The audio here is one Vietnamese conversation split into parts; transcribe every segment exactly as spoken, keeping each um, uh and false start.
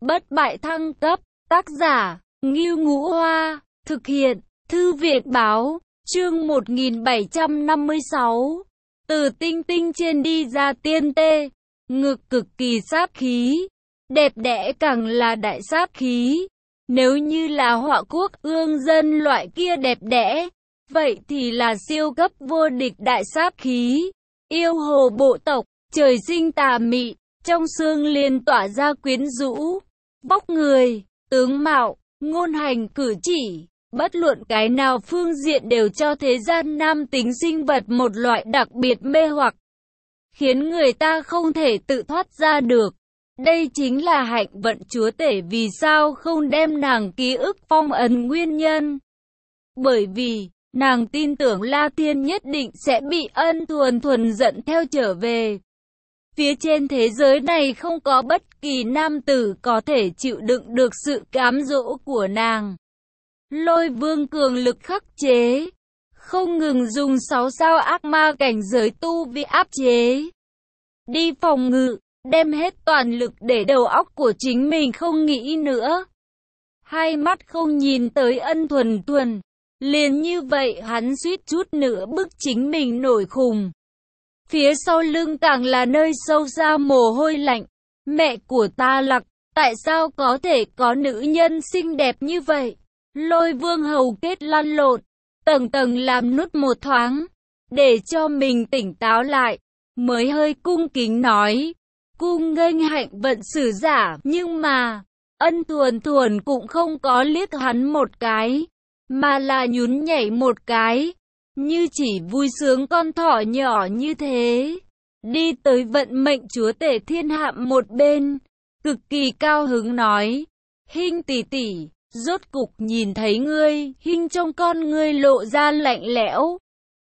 Bất bại thăng cấp, tác giả, Ngưu Ngũ Hoa, thực hiện, Thư viện Báo, chương một nghìn bảy trăm năm mươi sáu. Từ tinh tinh trên đi ra tiên tê, ngực cực kỳ sát khí, đẹp đẽ càng là đại sát khí. Nếu như là họa quốc ương dân loại kia đẹp đẽ, vậy thì là siêu cấp vô địch đại sát khí. Yêu hồ bộ tộc, trời sinh tà mị, trong xương liền tỏa ra quyến rũ. Vóc người, tướng mạo, ngôn hành cử chỉ, bất luận cái nào phương diện đều cho thế gian nam tính sinh vật một loại đặc biệt mê hoặc, khiến người ta không thể tự thoát ra được. Đây chính là hạnh vận chúa tể vì sao không đem nàng ký ức phong ấn nguyên nhân. Bởi vì, nàng tin tưởng La Thiên nhất định sẽ bị Ân Thuần Thuần dẫn theo trở về. Phía trên thế giới này không có bất kỳ nam tử có thể chịu đựng được sự cám dỗ của nàng. Lôi Vương cường lực khắc chế, không ngừng dùng sáu sao ác ma cảnh giới tu vi áp chế. Đi phòng ngự, đem hết toàn lực để đầu óc của chính mình không nghĩ nữa. Hai mắt không nhìn tới Ân Thuần Thuần, liền như vậy hắn suýt chút nữa bức chính mình nổi khùng. Phía sau lưng càng là nơi sâu xa mồ hôi lạnh. Mẹ của ta Lặc, tại sao có thể có nữ nhân xinh đẹp như vậy? Lôi Vương hầu kết lăn lộn, tầng tầng làm nút một thoáng, để cho mình tỉnh táo lại, mới hơi cung kính nói, cung nghênh hạnh vận sử giả. Nhưng mà, Ân Thuần Thuần cũng không có liếc hắn một cái, mà là nhún nhảy một cái, như chỉ vui sướng con thỏ nhỏ như thế. Đi tới vận mệnh chúa tể thiên hạm một bên, cực kỳ cao hứng nói, Hinh tỷ tỷ, rốt cục nhìn thấy ngươi. Hinh trong con ngươi lộ ra lạnh lẽo,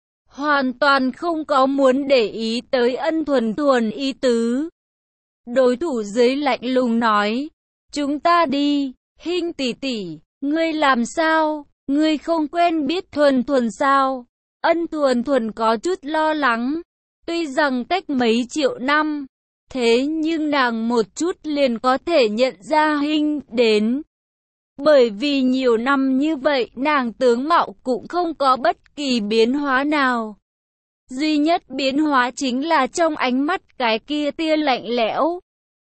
hoàn toàn không có muốn để ý tới Ân Thuần Thuần ý tứ. Đối thủ dưới lạnh lùng nói, chúng ta đi. Hinh tỷ tỷ, ngươi làm sao? Ngươi không quen biết Thuần Thuần sao? Ân Thuần Thuần có chút lo lắng. Tuy rằng cách mấy triệu năm, thế nhưng nàng một chút liền có thể nhận ra Hinh đến. Bởi vì nhiều năm như vậy nàng tướng mạo cũng không có bất kỳ biến hóa nào. Duy nhất biến hóa chính là trong ánh mắt cái kia tia lạnh lẽo,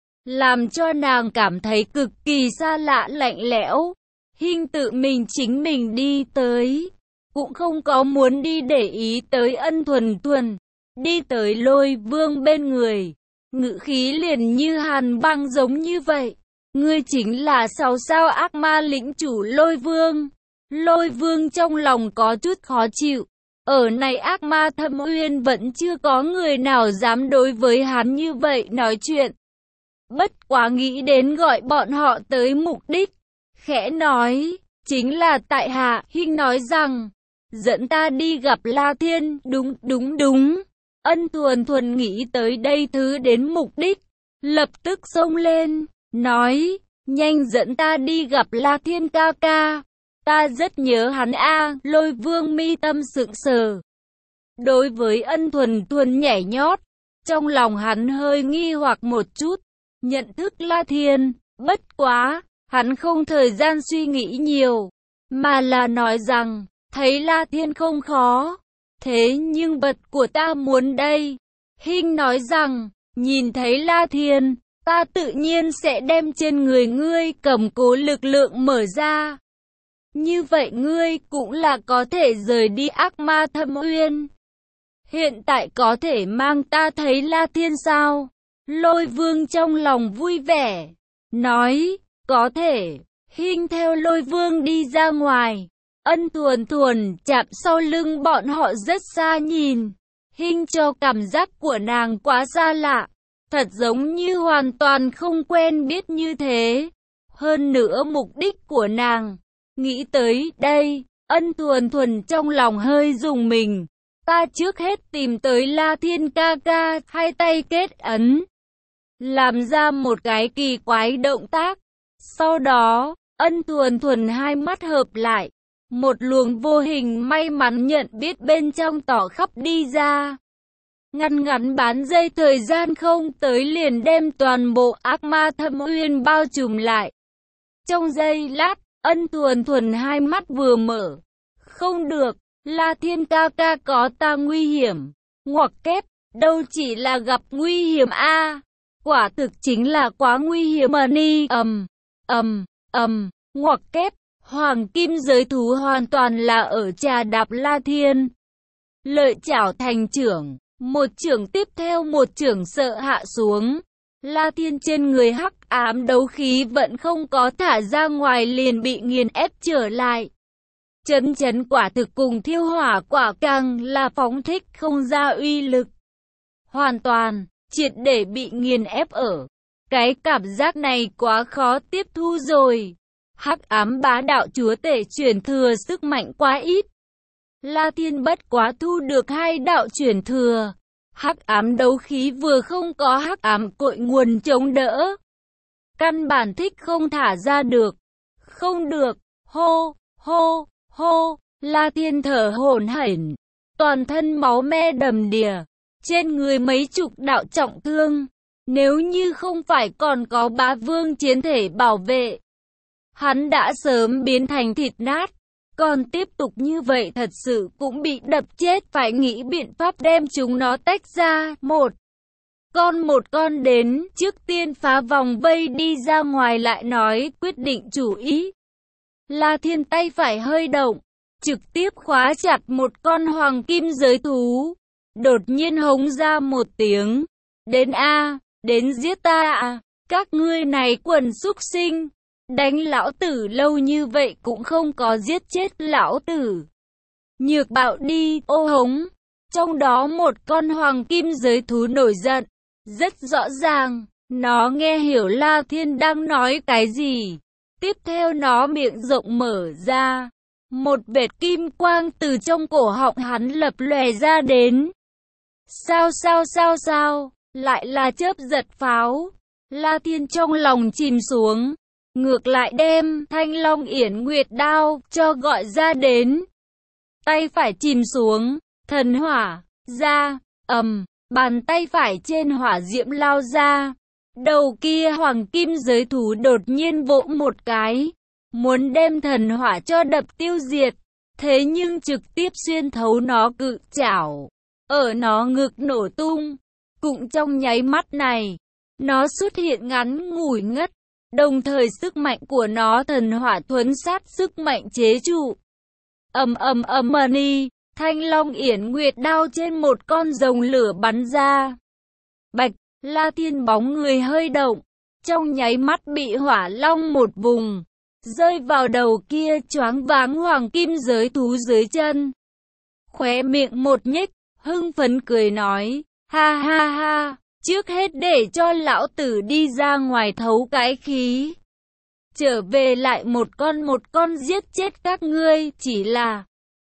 làm cho nàng cảm thấy cực kỳ xa lạ lạnh lẽo. Hinh tự mình chính mình đi tới, cũng không có muốn đi để ý tới Ân Thuần Thuần. Đi tới Lôi Vương bên người, ngữ khí liền như hàn băng giống như vậy. Ngươi chính là sáu sao ác ma lĩnh chủ Lôi Vương. Lôi Vương trong lòng có chút khó chịu. Ở này ác ma thâm uyên vẫn chưa có người nào dám đối với hắn như vậy nói chuyện. Bất quá nghĩ đến gọi bọn họ tới mục đích, khẽ nói, chính là tại hạ. Hinh nói rằng, dẫn ta đi gặp La Thiên. Đúng, đúng, đúng. Ân Thuần Thuần nghĩ tới đây thứ đến mục đích, lập tức xông lên, nói, nhanh dẫn ta đi gặp La Thiên ca ca. Ta rất nhớ hắn a. Lôi Vương mi tâm sững sờ. Đối với Ân Thuần Thuần nhảy nhót, trong lòng hắn hơi nghi hoặc một chút, nhận thức La Thiên, bất quá, hắn không thời gian suy nghĩ nhiều, mà là nói rằng, thấy La Thiên không khó, thế nhưng vật của ta muốn đây. Hinh nói rằng, nhìn thấy La Thiên, ta tự nhiên sẽ đem trên người ngươi cầm cố lực lượng mở ra. Như vậy ngươi cũng là có thể rời đi ác ma thâm uyên. Hiện tại có thể mang ta thấy La Thiên sao? Lôi Vương trong lòng vui vẻ, nói, có thể. Hinh theo Lôi Vương đi ra ngoài. Ân Thuần Thuần chạm sau lưng bọn họ rất xa nhìn. Hinh cho cảm giác của nàng quá xa lạ, thật giống như hoàn toàn không quen biết như thế. Hơn nữa mục đích của nàng, nghĩ tới đây, Ân Thuần Thuần trong lòng hơi rùng mình. Ta trước hết tìm tới La Thiên ca ca, hai tay kết ấn, làm ra một cái kỳ quái động tác. Sau đó, Ân Thuần Thuần hai mắt hợp lại, một luồng vô hình may mắn nhận biết bên trong tỏ khắp đi ra. Ngăn ngắn bán dây thời gian không tới liền đem toàn bộ ác ma thâm uyên bao trùm lại. Trong giây lát, Ân Thuần Thuần hai mắt vừa mở. Không được, La Thiên ca ca có ta nguy hiểm. Ngoặc kép, đâu chỉ là gặp nguy hiểm a, quả thực chính là quá nguy hiểm mà ni. Ầm, ầm, ầm, ngoặc kép, hoàng kim giới thú hoàn toàn là ở trà đạp La Thiên. Lợi chảo thành trưởng, một trưởng tiếp theo một trưởng sợ hạ xuống. La Thiên trên người hắc ám đấu khí vẫn không có thả ra ngoài liền bị nghiền ép trở lại. Chấn chấn quả thực cùng thiêu hỏa quả càng là phóng thích không ra uy lực. Hoàn toàn, triệt để bị nghiền ép ở. Cái cảm giác này quá khó tiếp thu rồi. Hắc ám bá đạo chúa tể chuyển thừa sức mạnh quá ít. La Thiên bất quá thu được hai đạo chuyển thừa. Hắc ám đấu khí vừa không có hắc ám cội nguồn chống đỡ. Căn bản thích không thả ra được. Không được, hô, hô, hô, La Thiên thở hổn hển, toàn thân máu me đầm đìa, trên người mấy chục đạo trọng thương. Nếu như không phải còn có bá vương chiến thể bảo vệ, hắn đã sớm biến thành thịt nát. Còn tiếp tục như vậy thật sự cũng bị đập chết, phải nghĩ biện pháp đem chúng nó tách ra, một con một con đến, trước tiên phá vòng vây đi ra ngoài lại nói quyết định chủ ý. La Thiên tay phải hơi động, trực tiếp khóa chặt một con hoàng kim giới thú. Đột nhiên hống ra một tiếng, đến a, đến giết ta à, các ngươi này quần súc sinh. Đánh lão tử lâu như vậy cũng không có giết chết lão tử. Nhược bạo đi, ô hống. Trong đó một con hoàng kim giới thú nổi giận. Rất rõ ràng, nó nghe hiểu La Thiên đang nói cái gì. Tiếp theo nó miệng rộng mở ra. Một vệt kim quang từ trong cổ họng hắn lập lòe ra đến. Sao sao sao sao, lại là chớp giật pháo. La Thiên trong lòng chìm xuống. Ngược lại đem Thanh Long Yển Nguyệt đao cho gọi ra đến. Tay phải chìm xuống, thần hỏa ra, ầm, bàn tay phải trên hỏa diễm lao ra. Đầu kia hoàng kim giới thú đột nhiên vỗ một cái, muốn đem thần hỏa cho đập tiêu diệt, thế nhưng trực tiếp xuyên thấu nó cự chảo, ở nó ngực nổ tung. Cũng trong nháy mắt này, nó xuất hiện ngắn ngủi ngất. Đồng thời sức mạnh của nó thần hỏa thuấn sát sức mạnh chế trụ. Ầm ầm ầm mani, Thanh Long Yển Nguyệt đao trên một con rồng lửa bắn ra. Bạch, La Thiên bóng người hơi động, trong nháy mắt bị hỏa long một vùng, rơi vào đầu kia choáng váng hoàng kim giới thú dưới chân. Khóe miệng một nhếch, hưng phấn cười nói, ha ha ha. Trước hết để cho lão tử đi ra ngoài thấu cái khí. Trở về lại một con một con giết chết các ngươi, chỉ là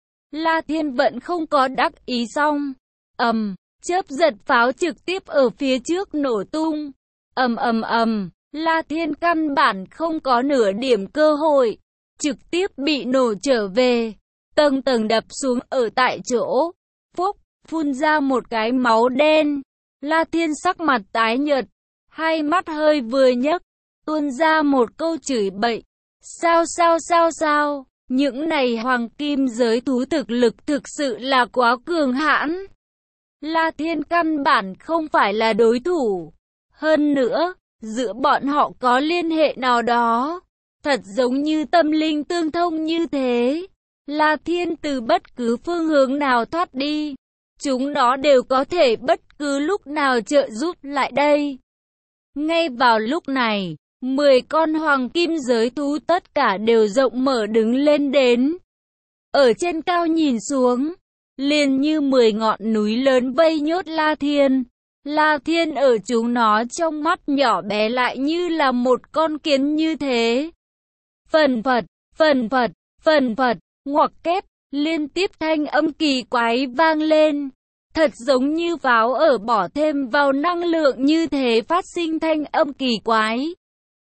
La Thiên vẫn không có đắc ý xong. Ầm, chớp giật pháo trực tiếp ở phía trước nổ tung. Ầm ầm ầm, La Thiên căn bản không có nửa điểm cơ hội, trực tiếp bị nổ trở về, tầng tầng đập xuống ở tại chỗ. Phúc, phun ra một cái máu đen. La Thiên sắc mặt tái nhợt, hai mắt hơi vừa nhấc, tuôn ra một câu chửi bậy. Sao sao sao sao, những này hoàng kim giới thú thực lực thực sự là quá cường hãn. La Thiên căn bản không phải là đối thủ. Hơn nữa, giữa bọn họ có liên hệ nào đó, thật giống như tâm linh tương thông như thế. La Thiên từ bất cứ phương hướng nào thoát đi, chúng nó đều có thể bất cứ lúc nào trợ giúp lại đây. Ngay vào lúc này, mười con hoàng kim giới thú tất cả đều rộng mở đứng lên đến. Ở trên cao nhìn xuống, liền như mười ngọn núi lớn vây nhốt La Thiên. La Thiên ở chúng nó trong mắt nhỏ bé lại như là một con kiến như thế. Phần phật, phần phật, phần phật, ngoặc kép, liên tiếp thanh âm kỳ quái vang lên. Thật giống như pháo ở bỏ thêm vào năng lượng như thế phát sinh thanh âm kỳ quái.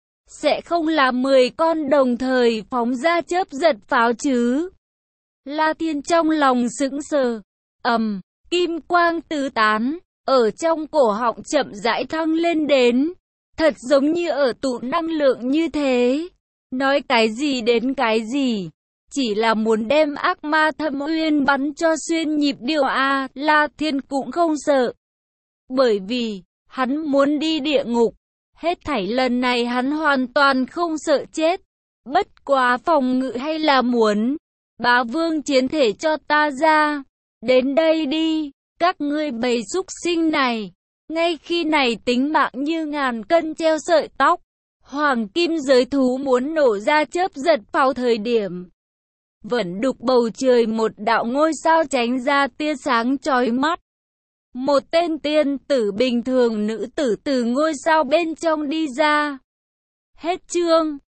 Sẽ không là mười con đồng thời phóng ra chớp giật pháo chứ? La Thiên trong lòng sững sờ. Ầm, kim quang tứ tán, ở trong cổ họng chậm rãi thăng lên đến. Thật giống như ở tụ năng lượng như thế. Nói cái gì đến cái gì. Chỉ là muốn đem ác ma thâm uyên bắn cho xuyên nhịp điệu a, La Thiên cũng không sợ. Bởi vì, hắn muốn đi địa ngục. Hết thảy lần này hắn hoàn toàn không sợ chết. Bất quá phòng ngự hay là muốn. Bá vương chiến thể cho ta ra. Đến đây đi, các ngươi bầy súc sinh này. Ngay khi này tính mạng như ngàn cân treo sợi tóc. Hoàng kim giới thú muốn nổ ra chớp giật pháo thời điểm. Vẫn đục bầu trời một đạo ngôi sao tránh ra tia sáng chói mắt. Một tên tiên tử bình thường nữ tử từ ngôi sao bên trong đi ra. Hết chương.